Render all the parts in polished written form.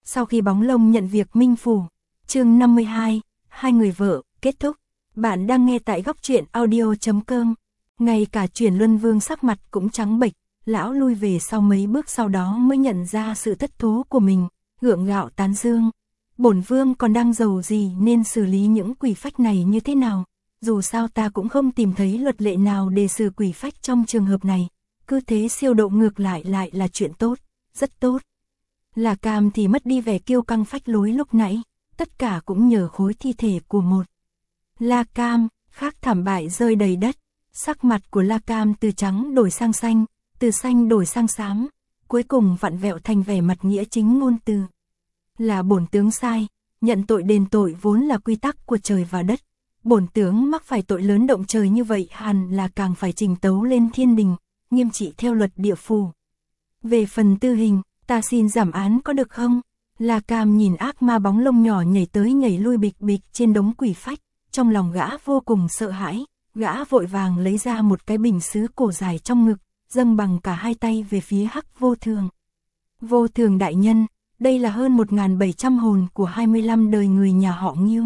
Sau khi Bóng Lông nhận việc minh phủ, chương 52, hai người vợ, kết thúc. Bạn đang nghe tại góc truyện audio.com. Ngay cả Chuyển Luân Vương sắc mặt cũng trắng bệch, lão lui về sau mấy bước sau đó mới nhận ra sự thất thố của mình, gượng gạo tán dương. Bổn vương còn đang giàu gì nên xử lý những quỷ phách này như thế nào? Dù sao ta cũng không tìm thấy luật lệ nào để xử quỷ phách trong trường hợp này, cứ thế siêu độ ngược lại là chuyện tốt, rất tốt. Là Cam thì mất đi vẻ kiêu căng phách lối lúc nãy, tất cả cũng nhờ khối thi thể của một La Cam, khác thảm bại rơi đầy đất. Sắc mặt của La Cam từ trắng đổi sang xanh, từ xanh đổi sang xám, cuối cùng vặn vẹo thành vẻ mặt nghĩa chính ngôn từ. Là bổn tướng sai, nhận tội đền tội vốn là quy tắc của trời và đất. Bổn tướng mắc phải tội lớn động trời như vậy hẳn là càng phải trình tấu lên thiên đình, nghiêm trị theo luật địa phủ. Về phần tư hình, ta xin giảm án có được không? La Cam nhìn ác ma Bóng Lông nhỏ nhảy tới nhảy lui bịch bịch trên đống quỷ phách, trong lòng gã vô cùng sợ hãi, gã vội vàng lấy ra một cái bình sứ cổ dài trong ngực, dâng bằng cả hai tay về phía Hắc Vô Thường. Vô Thường đại nhân, đây là hơn 1.700 hồn của 25 đời người nhà họ Ngưu.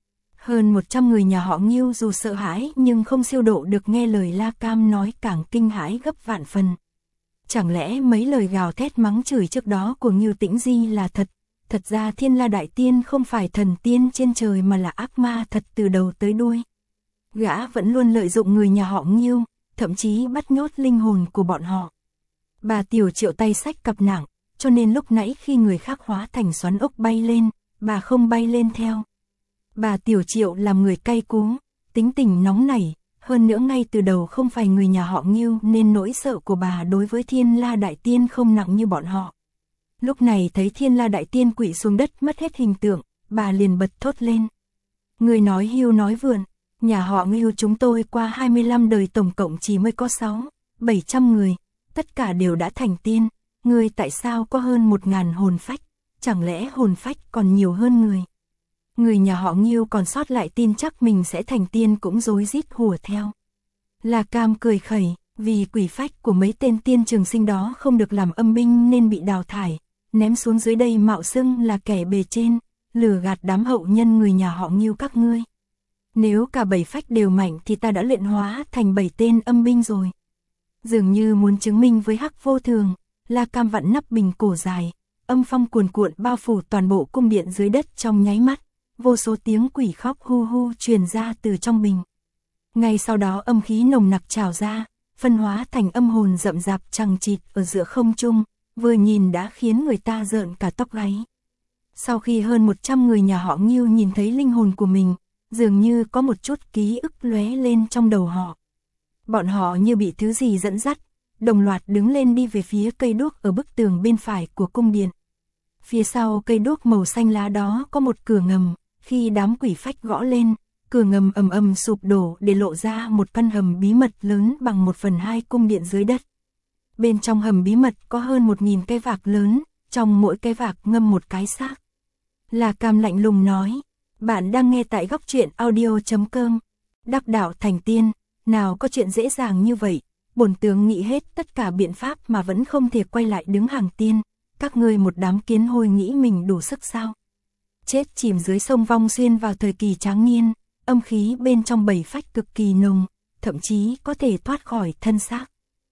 Hơn 100 người nhà họ Ngưu dù sợ hãi nhưng không siêu độ được nghe lời La Cam nói càng kinh hãi gấp vạn phần. Chẳng lẽ mấy lời gào thét mắng chửi trước đó của Ngưu Tĩnh Di là thật? Thật ra Thiên La Đại Tiên không phải thần tiên trên trời mà là ác ma thật từ đầu tới đuôi. Gã vẫn luôn lợi dụng người nhà họ Ngưu, thậm chí bắt nhốt linh hồn của bọn họ. Bà Tiểu Triệu tay xách cặp nặng, cho nên lúc nãy khi người khác hóa thành xoắn ốc bay lên, bà không bay lên theo. Bà Tiểu Triệu làm người cay cú, tính tình nóng nảy, hơn nữa ngay từ đầu không phải người nhà họ Ngưu nên nỗi sợ của bà đối với Thiên La Đại Tiên không nặng như bọn họ. Lúc này thấy Thiên La Đại Tiên quỵ xuống đất mất hết hình tượng, bà liền bật thốt lên. Người nói hưu nói vượn, nhà họ Ngưu chúng tôi qua 25 đời tổng cộng chỉ mới có 600-700 người, tất cả đều đã thành tiên, người tại sao có hơn 1.000 hồn phách, chẳng lẽ hồn phách còn nhiều hơn người? Người nhà họ Ngưu còn sót lại tin chắc mình sẽ thành tiên cũng rối rít hùa theo. La Cam cười khẩy, vì quỷ phách của mấy tên tiên trường sinh đó không được làm âm binh nên bị đào thải, ném xuống dưới đây mạo xưng là kẻ bề trên, lừa gạt đám hậu nhân người nhà họ Ngưu các ngươi. Nếu cả 7 phách đều mạnh thì ta đã luyện hóa thành 7 tên âm binh rồi. Dường như muốn chứng minh với Hắc Vô Thường, La Cam vặn nắp bình cổ dài, âm phong cuồn cuộn bao phủ toàn bộ cung điện dưới đất trong nháy mắt, vô số tiếng quỷ khóc hu hu truyền ra từ trong bình. Ngay sau đó âm khí nồng nặc trào ra, phân hóa thành âm hồn rậm rạp chằng chịt ở giữa không trung, vừa nhìn đã khiến người ta rợn cả tóc gáy. Sau khi hơn 100 người nhà họ Ngưu nhìn thấy linh hồn của mình, dường như có một chút ký ức lóe lên trong đầu họ. Bọn họ như bị thứ gì dẫn dắt, đồng loạt đứng lên đi về phía cây đuốc ở bức tường bên phải của cung điện. Phía sau cây đuốc màu xanh lá đó có một cửa ngầm, khi đám quỷ phách gõ lên, cửa ngầm ầm ầm sụp đổ để lộ ra một căn hầm bí mật lớn bằng 1/2 cung điện dưới đất. Bên trong hầm bí mật có hơn 1.000 cái vạc lớn, trong mỗi cái vạc ngâm một cái xác. La Cam lạnh lùng nói, bạn đang nghe tại góc truyện audio.com. Đắc đạo thành tiên, nào có chuyện dễ dàng như vậy, bổn tướng nghĩ hết tất cả biện pháp mà vẫn không thể quay lại đứng hàng tiên, các ngươi một đám kiến hôi nghĩ mình đủ sức sao? Chết chìm dưới sông Vong Xuyên vào thời kỳ tráng niên, âm khí bên trong 7 phách cực kỳ nồng, thậm chí có thể thoát khỏi thân xác.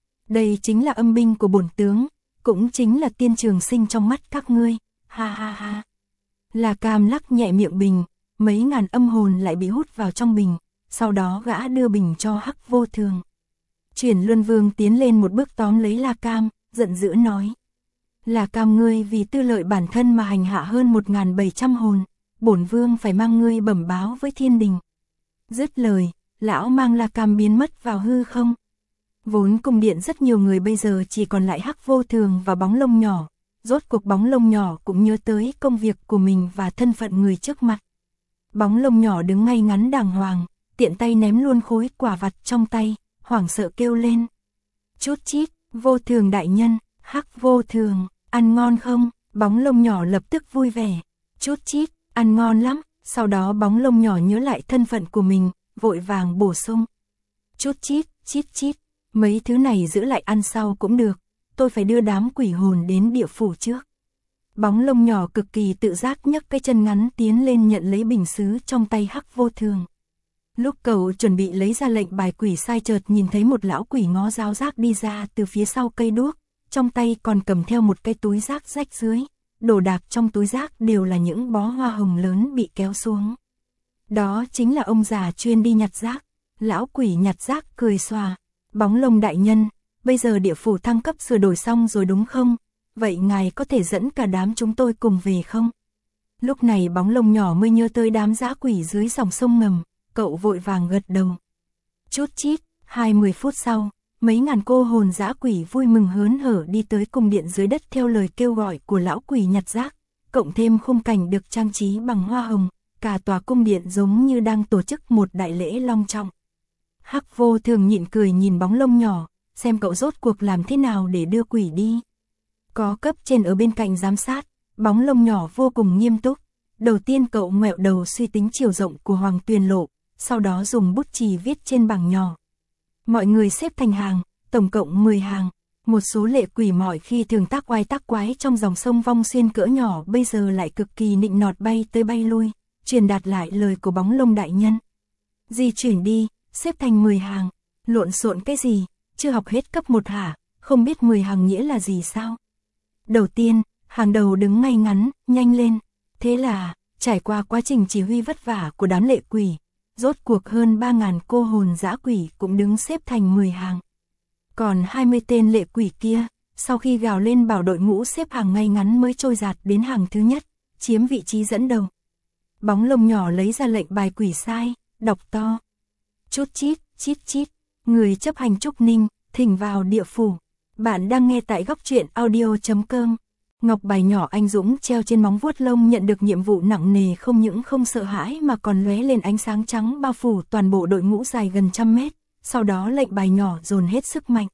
Đây chính là âm binh của bổn tướng, cũng chính là tiên trường sinh trong mắt các ngươi, ha ha ha. La Cam lắc nhẹ miệng bình, mấy ngàn âm hồn lại bị hút vào trong bình, sau đó gã đưa bình cho Hắc Vô Thường. Chuyển Luân Vương tiến lên một bước tóm lấy La Cam, giận dữ nói. La Cam ngươi vì tư lợi bản thân mà hành hạ hơn 1.700 hồn, bổn vương phải mang ngươi bẩm báo với thiên đình. Dứt lời, lão mang La Cam biến mất vào hư không. Vốn cung điện rất nhiều người bây giờ chỉ còn lại Hắc Vô Thường và Bóng Lông nhỏ, rốt cuộc Bóng Lông nhỏ cũng nhớ tới công việc của mình và thân phận người trước mặt. Bóng Lông nhỏ đứng ngay ngắn đàng hoàng, tiện tay ném luôn khối quả vặt trong tay, hoảng sợ kêu lên. Chút chít, Vô Thường đại nhân, Hắc Vô Thường, ăn ngon không? Bóng Lông nhỏ lập tức vui vẻ. Chút chít, ăn ngon lắm. Sau đó Bóng Lông nhỏ nhớ lại thân phận của mình, vội vàng bổ sung. Chút chít, chít chít, mấy thứ này giữ lại ăn sau cũng được, tôi phải đưa đám quỷ hồn đến địa phủ trước. Bóng lông nhỏ cực kỳ tự giác nhấc cái chân ngắn tiến lên nhận lấy bình sứ trong tay Hắc Vô Thường. Lúc cậu chuẩn bị lấy ra lệnh bài quỷ sai chợt nhìn thấy một lão quỷ ngó giáo giác đi ra từ phía sau cây đuốc, trong tay còn cầm theo một cái túi rác rách dưới. Đồ đạc trong túi rác đều là những bó hoa hồng lớn bị kéo xuống. Đó chính là ông già chuyên đi nhặt rác. Lão quỷ nhặt rác cười xòa. Bóng lông đại nhân, bây giờ địa phủ thăng cấp sửa đổi xong rồi đúng không? Vậy ngài có thể dẫn cả đám chúng tôi cùng về không? Lúc này bóng lông nhỏ mới nhớ tới đám dã quỷ dưới dòng sông ngầm, cậu vội vàng gật đầu. Chút chít, 20 phút sau, mấy ngàn cô hồn dã quỷ vui mừng hớn hở đi tới cung điện dưới đất theo lời kêu gọi của lão quỷ nhặt rác, cộng thêm khung cảnh được trang trí bằng hoa hồng, cả tòa cung điện giống như đang tổ chức một đại lễ long trọng. Hắc Vô Thường nhịn cười nhìn bóng lông nhỏ, xem cậu rốt cuộc làm thế nào để đưa quỷ đi. Có cấp trên ở bên cạnh giám sát, bóng lông nhỏ vô cùng nghiêm túc. Đầu tiên cậu ngoẹo đầu suy tính chiều rộng của Hoàng Tuyền Lộ, sau đó dùng bút chì viết trên bảng nhỏ. Mọi người xếp thành hàng, tổng cộng 10 hàng. Một số lệ quỷ mọi khi thường tác oai tác quái trong dòng sông Vong Xuyên cỡ nhỏ bây giờ lại cực kỳ nịnh nọt bay tới bay lui, truyền đạt lại lời của bóng lông đại nhân. Di chuyển đi, xếp thành 10 hàng, lộn xộn cái gì, chưa học hết cấp 1 hả, không biết 10 hàng nghĩa là gì sao? Đầu tiên, hàng đầu đứng ngay ngắn, nhanh lên. Thế là, trải qua quá trình chỉ huy vất vả của đám lệ quỷ, rốt cuộc hơn 3.000 cô hồn dã quỷ cũng đứng xếp thành 10 hàng. Còn 20 tên lệ quỷ kia, sau khi gào lên bảo đội ngũ xếp hàng ngay ngắn mới trôi dạt đến hàng thứ nhất, chiếm vị trí dẫn đầu. Bóng lông nhỏ lấy ra lệnh bài quỷ sai, đọc to. Chút chít, chít chít, người chấp hành Trúc Ninh, thỉnh vào địa phủ. Bạn đang nghe tại góc truyện audio.com. Ngọc bài nhỏ anh dũng treo trên móng vuốt lông nhận được nhiệm vụ nặng nề không những không sợ hãi mà còn lóe lên ánh sáng trắng bao phủ toàn bộ đội ngũ dài gần 100 mét. Sau đó lệnh bài nhỏ dồn hết sức mạnh.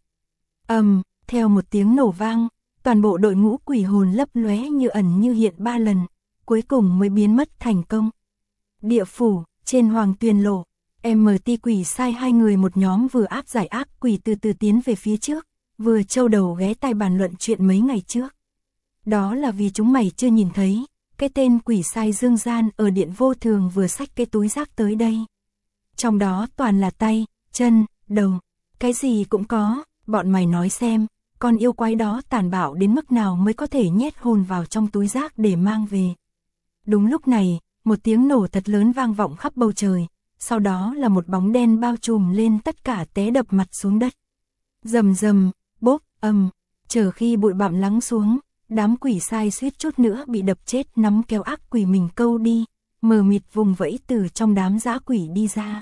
Theo một tiếng nổ vang, toàn bộ đội ngũ quỷ hồn lấp lóe như ẩn như hiện 3 lần, cuối cùng mới biến mất thành công. Địa phủ, trên Hoàng Tuyền Lộ, MT quỷ sai hai người một nhóm vừa áp giải ác quỷ từ từ tiến về phía trước, vừa châu đầu ghé tai bàn luận chuyện mấy ngày trước. Đó là vì chúng mày chưa nhìn thấy, cái tên quỷ sai Dương Gian ở Điện Vô Thường vừa xách cái túi rác tới đây. Trong đó toàn là tay, chân, đầu, cái gì cũng có, bọn mày nói xem, con yêu quái đó tàn bạo đến mức nào mới có thể nhét hồn vào trong túi rác để mang về. Đúng lúc này, một tiếng nổ thật lớn vang vọng khắp bầu trời, sau đó là một bóng đen bao trùm lên tất cả té đập mặt xuống đất. Rầm rầm, bốp, chờ khi bụi bặm lắng xuống, đám quỷ sai suýt chút nữa bị đập chết nắm kéo ác quỷ mình câu đi, mờ mịt vùng vẫy từ trong đám dã quỷ đi ra.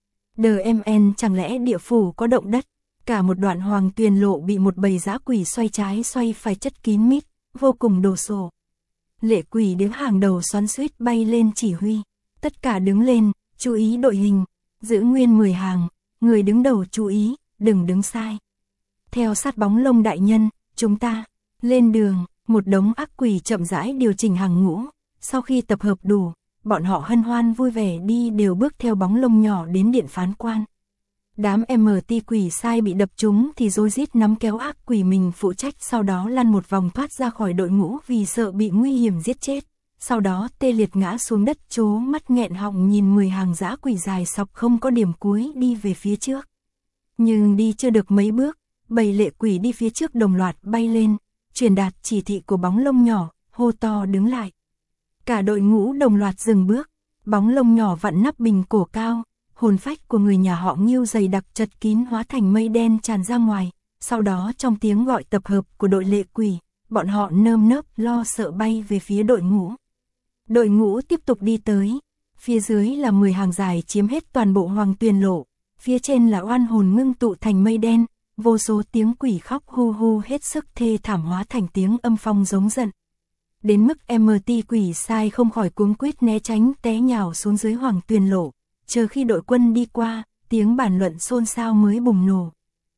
DMN chẳng lẽ địa phủ có động đất? Cả một đoạn Hoàng Tuyền Lộ bị một bầy dã quỷ xoay trái xoay phải chất kín mít, vô cùng đồ sộ. Lệ quỷ đứng hàng đầu xoắn xuýt bay lên chỉ huy. Tất cả đứng lên, chú ý đội hình, giữ nguyên 10 hàng, người đứng đầu chú ý, đừng đứng sai. Theo sát bóng lông đại nhân, chúng ta lên đường. Một đống ác quỷ chậm rãi điều chỉnh hàng ngũ, sau khi tập hợp đủ, bọn họ hân hoan vui vẻ đi đều bước theo bóng lông nhỏ đến điện phán quan. Đám MT quỷ sai bị đập trúng thì rối rít nắm kéo ác quỷ mình phụ trách, sau đó lăn một vòng thoát ra khỏi đội ngũ vì sợ bị nguy hiểm giết chết. Sau đó tê liệt ngã xuống đất trố mắt nghẹn họng nhìn 10 hàng dã quỷ dài sọc không có điểm cuối đi về phía trước. Nhưng đi chưa được mấy bước, bầy lệ quỷ đi phía trước đồng loạt bay lên, truyền đạt chỉ thị của bóng lông nhỏ, hô to đứng lại. Cả đội ngũ đồng loạt dừng bước, bóng lông nhỏ vặn nắp bình cổ cao, hồn phách của người nhà họ Ngưu dày đặc chật kín hóa thành mây đen tràn ra ngoài, sau đó trong tiếng gọi tập hợp của đội lệ quỷ, bọn họ nơm nớp lo sợ bay về phía đội ngũ. Đội ngũ tiếp tục đi tới, phía dưới là 10 hàng dài chiếm hết toàn bộ Hoàng Tuyền Lộ, phía trên là oan hồn ngưng tụ thành mây đen. Vô số tiếng quỷ khóc hu hu hết sức thê thảm hóa thành tiếng âm phong giống giận. Đến mức MT quỷ sai không khỏi cuống quýt né tránh té nhào xuống dưới Hoàng Tuyền Lộ. Chờ khi đội quân đi qua, tiếng bàn luận xôn xao mới bùng nổ.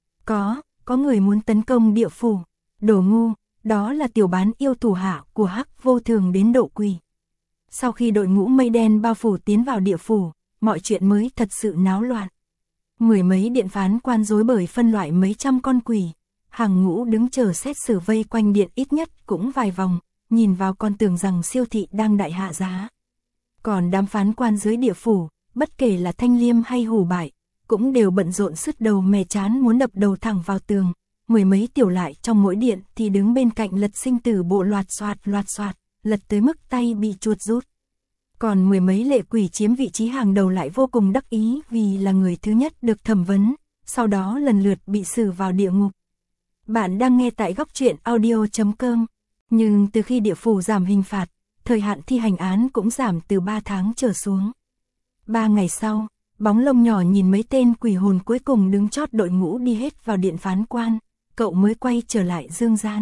Có người muốn tấn công địa phủ. Đồ ngu, đó là tiểu bán yêu thủ hạ của Hắc Vô Thường đến độ quỷ. Sau khi đội ngũ mây đen bao phủ tiến vào địa phủ, mọi chuyện mới thật sự náo loạn. Mười mấy điện phán quan rối bời phân loại mấy trăm con quỷ, hàng ngũ đứng chờ xét xử vây quanh điện ít nhất cũng vài vòng, nhìn vào còn tưởng rằng siêu thị đang đại hạ giá. Còn đám phán quan dưới địa phủ, bất kể là Thanh Liêm hay Hủ Bại, cũng đều bận rộn sứt đầu mẻ chán muốn đập đầu thẳng vào tường. Mười mấy tiểu lại trong mỗi điện thì đứng bên cạnh lật sinh tử bộ loạt xoạt, lật tới mức tay bị chuột rút. Còn mười mấy lệ quỷ chiếm vị trí hàng đầu lại vô cùng đắc ý vì là người thứ nhất được thẩm vấn, sau đó lần lượt bị xử vào địa ngục. Bạn đang nghe tại góc truyện audio.com. Nhưng từ khi địa phủ giảm hình phạt, thời hạn thi hành án cũng giảm từ 3 tháng trở xuống. 3 ngày sau, bóng lông nhỏ nhìn mấy tên quỷ hồn cuối cùng đứng chót đội ngũ đi hết vào điện phán quan, cậu mới quay trở lại dương gian.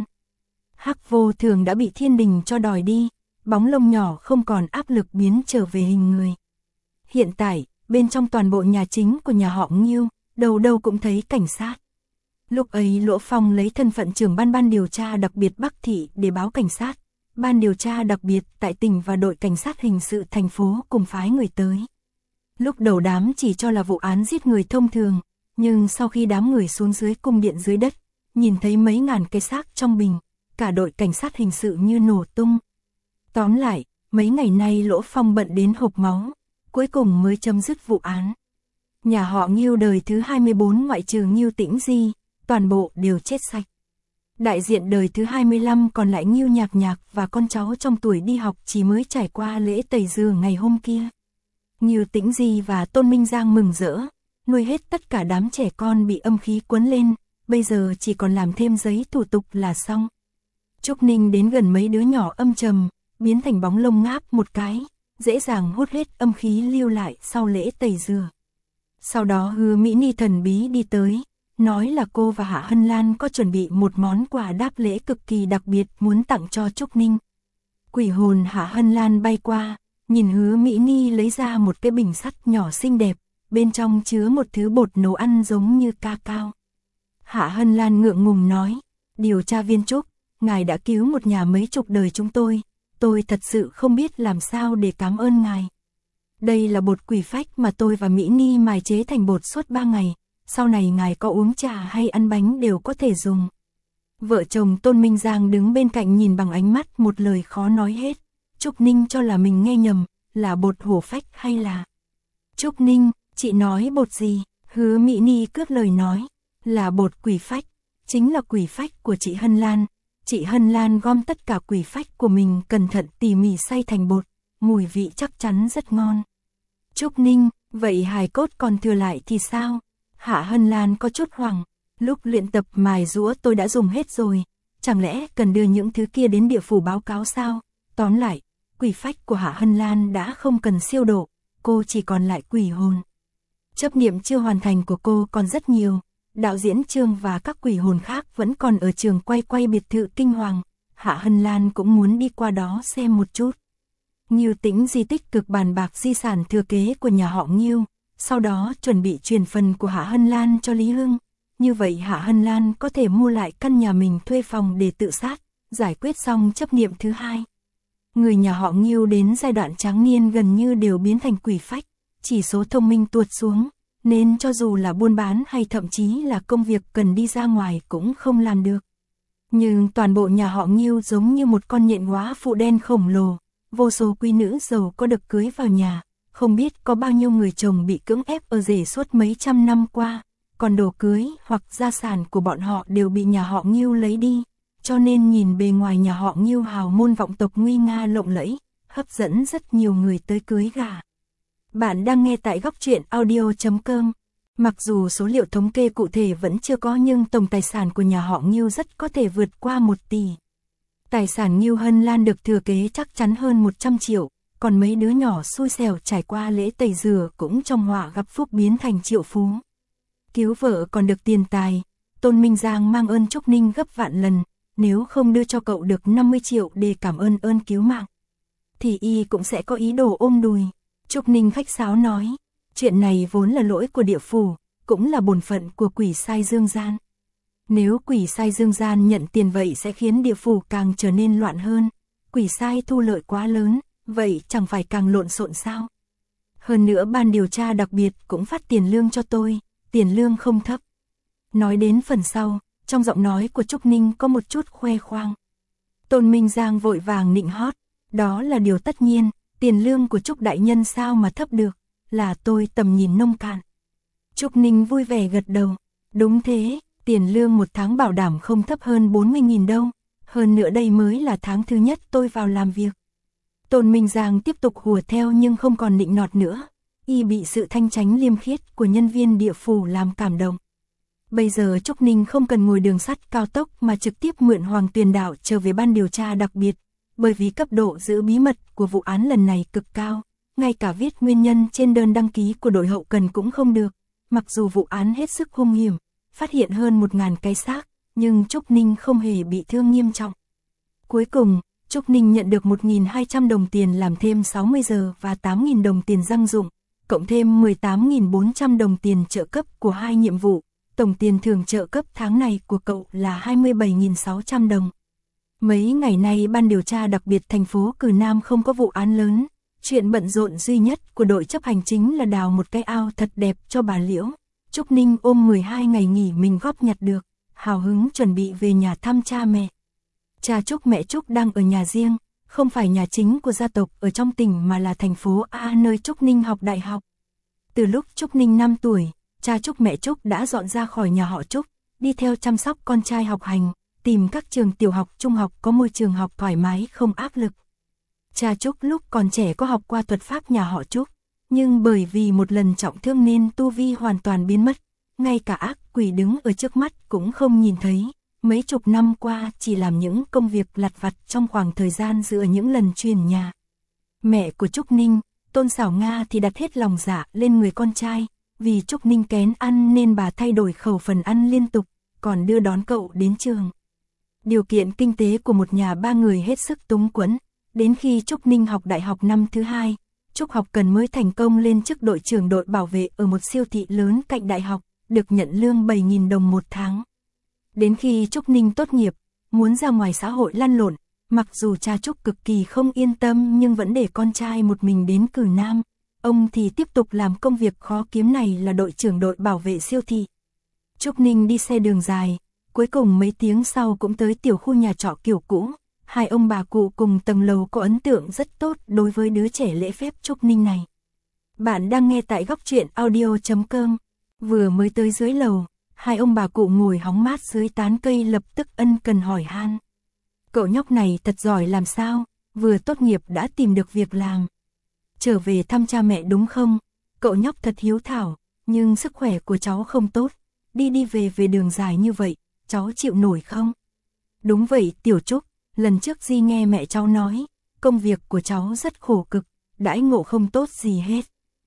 Hắc Vô Thường đã bị thiên đình cho đòi đi, bóng lông nhỏ không còn áp lực biến trở về hình người. Hiện tại, bên trong toàn bộ nhà chính của nhà họ Ngưu, đầu đâu cũng thấy cảnh sát. Lúc ấy Lỗ Phong lấy thân phận trưởng ban điều tra đặc biệt Bắc Thị để báo cảnh sát. Ban điều tra đặc biệt tại tỉnh và đội cảnh sát hình sự thành phố cùng phái người tới. Lúc đầu đám chỉ cho là vụ án giết người thông thường, nhưng sau khi đám người xuống dưới cung điện dưới đất, nhìn thấy mấy ngàn cái xác trong bình, cả đội cảnh sát hình sự như nổ tung. Tóm lại, mấy ngày nay Lỗ Phong bận đến hộc máu, cuối cùng mới chấm dứt vụ án. Nhà họ Ngưu đời thứ 24 ngoại trừ Ngưu Tĩnh Di, toàn bộ đều chết sạch. Đại diện đời thứ 25 còn lại Ngưu Nhạc Nhạc và con cháu trong tuổi đi học chỉ mới trải qua lễ tẩy dừa ngày hôm kia. Ngưu Tĩnh Di và Tôn Minh Giang mừng rỡ, nuôi hết tất cả đám trẻ con bị âm khí quấn lên, bây giờ chỉ còn làm thêm giấy thủ tục là xong. Trúc Ninh đến gần mấy đứa nhỏ âm trầm, biến thành bóng lông ngáp một cái, dễ dàng hút hết âm khí lưu lại sau lễ tẩy dừa. Sau đó Hứa Mỹ Ni thần bí đi tới, nói là cô và Hạ Hân Lan có chuẩn bị một món quà đáp lễ cực kỳ đặc biệt muốn tặng cho Trúc Ninh. Quỷ hồn Hạ Hân Lan bay qua, nhìn Hứa Mỹ Ni lấy ra một cái bình sắt nhỏ xinh đẹp, bên trong chứa một thứ bột nấu ăn giống như ca cao. Hạ Hân Lan ngượng ngùng nói, điều tra viên Trúc, ngài đã cứu một nhà mấy chục đời chúng tôi thật sự không biết làm sao để cảm ơn ngài. Đây là bột quỷ phách mà tôi và Mỹ Ni mài chế thành bột suốt 3 ngày, sau này ngài có uống trà hay ăn bánh đều có thể dùng. Vợ chồng Tôn Minh Giang đứng bên cạnh nhìn bằng ánh mắt một lời khó nói hết. Trúc Ninh cho là mình nghe nhầm, là bột hổ phách hay là... Trúc Ninh, chị nói bột gì? Hứa Mỹ Ni cướp lời nói, là bột quỷ phách, chính là quỷ phách của chị Hân Lan. Chị Hân Lan gom tất cả quỷ phách của mình cẩn thận tỉ mỉ xay thành bột, mùi vị chắc chắn rất ngon. Trúc Ninh, vậy hài cốt còn thừa lại thì sao? Hạ Hân Lan có chút hoảng, lúc luyện tập mài rũa tôi đã dùng hết rồi, chẳng lẽ cần đưa những thứ kia đến địa phủ báo cáo sao? Tóm lại, quỷ phách của Hạ Hân Lan đã không cần siêu độ, cô chỉ còn lại quỷ hồn. Chấp niệm chưa hoàn thành của cô còn rất nhiều, đạo diễn Trương và các quỷ hồn khác vẫn còn ở trường quay biệt thự Kinh Hoàng, Hạ Hân Lan cũng muốn đi qua đó xem một chút. Ngưu Tĩnh Di tích cực bàn bạc di sản thừa kế của nhà họ Ngưu, sau đó chuẩn bị truyền phần của Hạ Hân Lan cho Lý Hưng, như vậy Hạ Hân Lan có thể mua lại căn nhà mình thuê phòng để tự sát, giải quyết xong chấp niệm thứ hai. Người nhà họ Ngưu đến giai đoạn tráng niên gần như đều biến thành quỷ phách, chỉ số thông minh tuột xuống, nên cho dù là buôn bán hay thậm chí là công việc cần đi ra ngoài cũng không làm được. Nhưng toàn bộ nhà họ Ngưu giống như một con nhện hóa phụ đen khổng lồ, vô số quý nữ giàu có được cưới vào nhà, không biết có bao nhiêu người chồng bị cưỡng ép ở rể suốt mấy trăm năm qua, còn đồ cưới hoặc gia sản của bọn họ đều bị nhà họ Ngưu lấy đi, cho nên nhìn bề ngoài nhà họ Ngưu hào môn vọng tộc nguy nga lộng lẫy, hấp dẫn rất nhiều người tới cưới gả. Bạn đang nghe tại góc truyện audio.com. Mặc dù số liệu thống kê cụ thể vẫn chưa có nhưng tổng tài sản của nhà họ Ngưu rất có thể vượt qua 1 tỷ. Tài sản Ngưu Hân Lan được thừa kế chắc chắn hơn 100 triệu, còn mấy đứa nhỏ xui xẻo trải qua lễ tẩy rửa cũng trong họa gặp phúc biến thành triệu phú. Cứu vợ còn được tiền tài, Tôn Minh Giang mang ơn Trúc Ninh gấp vạn lần, nếu không đưa cho cậu được 50 triệu để cảm ơn cứu mạng, thì y cũng sẽ có ý đồ ôm đùi. Trúc Ninh khách sáo nói, chuyện này vốn là lỗi của địa phủ, cũng là bổn phận của quỷ sai dương gian. Nếu quỷ sai dương gian nhận tiền vậy sẽ khiến địa phủ càng trở nên loạn hơn, quỷ sai thu lợi quá lớn, vậy chẳng phải càng lộn xộn sao? Hơn nữa ban điều tra đặc biệt cũng phát tiền lương cho tôi, tiền lương không thấp. Nói đến phần sau, trong giọng nói của Trúc Ninh có một chút khoe khoang. Tôn Minh Giang vội vàng nịnh hót, đó là điều tất nhiên, tiền lương của Trúc đại nhân sao mà thấp được, là tôi tầm nhìn nông cạn. Trúc Ninh vui vẻ gật đầu, đúng thế, tiền lương một tháng bảo đảm không thấp hơn 40.000 đâu, hơn nữa đây mới là tháng thứ nhất tôi vào làm việc. Tôn Minh Giang tiếp tục hùa theo nhưng không còn nịnh nọt nữa, y bị sự thanh chánh liêm khiết của nhân viên địa phủ làm cảm động. Bây giờ Trúc Ninh không cần ngồi đường sắt cao tốc mà trực tiếp mượn Hoàng Tuyền Đảo trở về ban điều tra đặc biệt, bởi vì cấp độ giữ bí mật của vụ án lần này cực cao, ngay cả viết nguyên nhân trên đơn đăng ký của đội hậu cần cũng không được. Mặc dù vụ án hết sức hung hiểm, phát hiện hơn 1.000 cái xác, nhưng Trúc Ninh không hề bị thương nghiêm trọng. Cuối cùng, Trúc Ninh nhận được 1.200 đồng tiền làm thêm 60 giờ và 8.000 đồng tiền răng dụng, cộng thêm 18.400 đồng tiền trợ cấp của 2 nhiệm vụ. Tổng tiền thưởng trợ cấp tháng này của cậu là 27.600 đồng. Mấy ngày nay ban điều tra đặc biệt thành phố Cử Nam không có vụ án lớn. Chuyện bận rộn duy nhất của đội chấp hành chính là đào một cái ao thật đẹp cho bà Liễu. Trúc Ninh ôm 12 ngày nghỉ mình góp nhặt được, hào hứng chuẩn bị về nhà thăm cha mẹ. Cha Trúc mẹ Trúc đang ở nhà riêng, không phải nhà chính của gia tộc ở trong tỉnh mà là thành phố A nơi Trúc Ninh học đại học. Từ lúc Trúc Ninh 5 tuổi, cha Trúc mẹ Trúc đã dọn ra khỏi nhà họ Trúc, đi theo chăm sóc con trai học hành, tìm các trường tiểu học trung học có môi trường học thoải mái không áp lực. Cha Trúc lúc còn trẻ có học qua thuật pháp nhà họ Trúc, nhưng bởi vì một lần trọng thương nên tu vi hoàn toàn biến mất, ngay cả ác quỷ đứng ở trước mắt cũng không nhìn thấy. Mấy chục năm qua chỉ làm những công việc lặt vặt trong khoảng thời gian giữa những lần chuyển nhà. Mẹ của Trúc Ninh, Tôn Sảo Nga thì đặt hết lòng dạ lên người con trai, vì Trúc Ninh kén ăn nên bà thay đổi khẩu phần ăn liên tục, còn đưa đón cậu đến trường. Điều kiện kinh tế của một nhà 3 người hết sức túng quẫn, đến khi Trúc Ninh học đại học năm thứ 2, Trúc Học Cần mới thành công lên chức đội trưởng đội bảo vệ ở một siêu thị lớn cạnh đại học, được nhận lương 7.000 đồng một tháng. Đến khi Trúc Ninh tốt nghiệp, muốn ra ngoài xã hội lăn lộn, mặc dù cha Trúc cực kỳ không yên tâm nhưng vẫn để con trai một mình đến Cử Nam. Ông thì tiếp tục làm công việc khó kiếm này là đội trưởng đội bảo vệ siêu thị. Trúc Ninh đi xe đường dài, cuối cùng mấy tiếng sau cũng tới tiểu khu nhà trọ kiểu cũ. Hai ông bà cụ cùng tầng lầu có ấn tượng rất tốt đối với đứa trẻ lễ phép Trúc Ninh này. Bạn đang nghe tại góc truyện audio.com. Vừa mới tới dưới lầu, hai ông bà cụ ngồi hóng mát dưới tán cây lập tức ân cần hỏi han. Cậu nhóc này thật giỏi làm sao, vừa tốt nghiệp đã tìm được việc làm. Trở về thăm cha mẹ đúng không? Cậu nhóc thật hiếu thảo, nhưng sức khỏe của cháu không tốt. Đi về đường dài như vậy, cháu chịu nổi không? Đúng vậy Tiểu Trúc, lần trước Di nghe mẹ cháu nói, công việc của cháu rất khổ cực, đãi ngộ không tốt gì hết.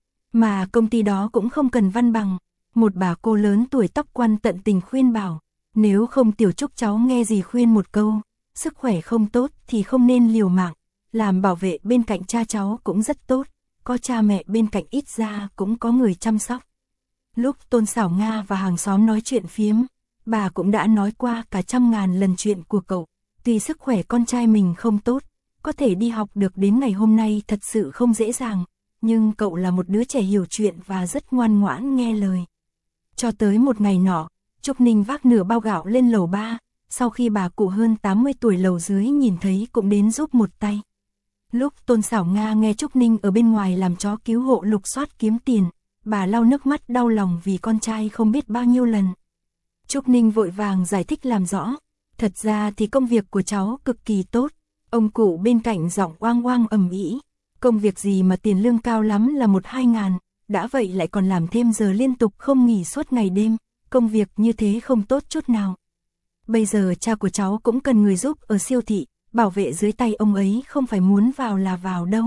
Mà công ty đó cũng không cần văn bằng. Một bà cô lớn tuổi tóc quăn tận tình khuyên bảo, nếu không Tiểu Trúc cháu nghe gì khuyên một câu, sức khỏe không tốt thì không nên liều mạng, làm bảo vệ bên cạnh cha cháu cũng rất tốt, có cha mẹ bên cạnh ít ra cũng có người chăm sóc. Lúc Tôn Sảo Nga và hàng xóm nói chuyện phiếm, bà cũng đã nói qua cả 100.000 lần chuyện của cậu, tuy sức khỏe con trai mình không tốt, có thể đi học được đến ngày hôm nay thật sự không dễ dàng, nhưng cậu là một đứa trẻ hiểu chuyện và rất ngoan ngoãn nghe lời. Cho tới một ngày nọ, Trúc Ninh vác nửa bao gạo lên lầu 3, sau khi bà cụ hơn 80 tuổi lầu dưới nhìn thấy cũng đến giúp một tay. Lúc Tôn Sảo Nga nghe Trúc Ninh ở bên ngoài làm chó cứu hộ lục soát kiếm tiền, bà lau nước mắt đau lòng vì con trai không biết bao nhiêu lần. Trúc Ninh vội vàng giải thích làm rõ, thật ra thì công việc của cháu cực kỳ tốt, ông cụ bên cạnh giọng oang oang ầm ĩ, công việc gì mà tiền lương cao lắm là 1-2 ngàn. Đã vậy lại còn làm thêm giờ liên tục không nghỉ suốt ngày đêm, công việc như thế không tốt chút nào. Bây giờ cha của cháu cũng cần người giúp ở siêu thị, bảo vệ dưới tay ông ấy không phải muốn vào là vào đâu.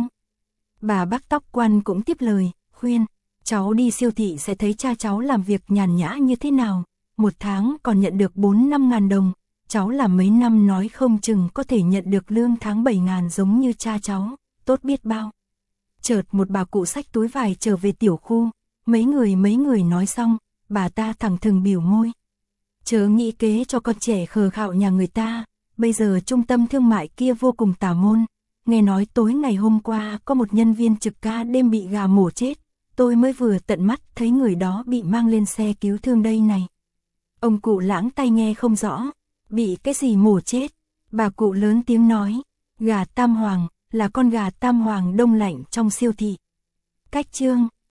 Bà bác tóc quăn cũng tiếp lời, khuyên, cháu đi siêu thị sẽ thấy cha cháu làm việc nhàn nhã như thế nào, một tháng còn nhận được 4-5 ngàn đồng, cháu làm mấy năm nói không chừng có thể nhận được lương tháng 7 ngàn giống như cha cháu, tốt biết bao. Chợt một bà cụ xách túi vải trở về tiểu khu, mấy người nói xong, bà ta thẳng thừng biểu môi. Chớ nghĩ kế cho con trẻ khờ khạo nhà người ta, bây giờ trung tâm thương mại kia vô cùng tà môn, nghe nói tối ngày hôm qua có một nhân viên trực ca đêm bị gà mổ chết, tôi mới vừa tận mắt thấy người đó bị mang lên xe cứu thương đây này. Ông cụ lãng tay nghe không rõ, bị cái gì mổ chết, Bà cụ lớn tiếng nói, gà Tam Hoàng, là con gà Tam Hoàng đông lạnh trong siêu thị. Cách chương,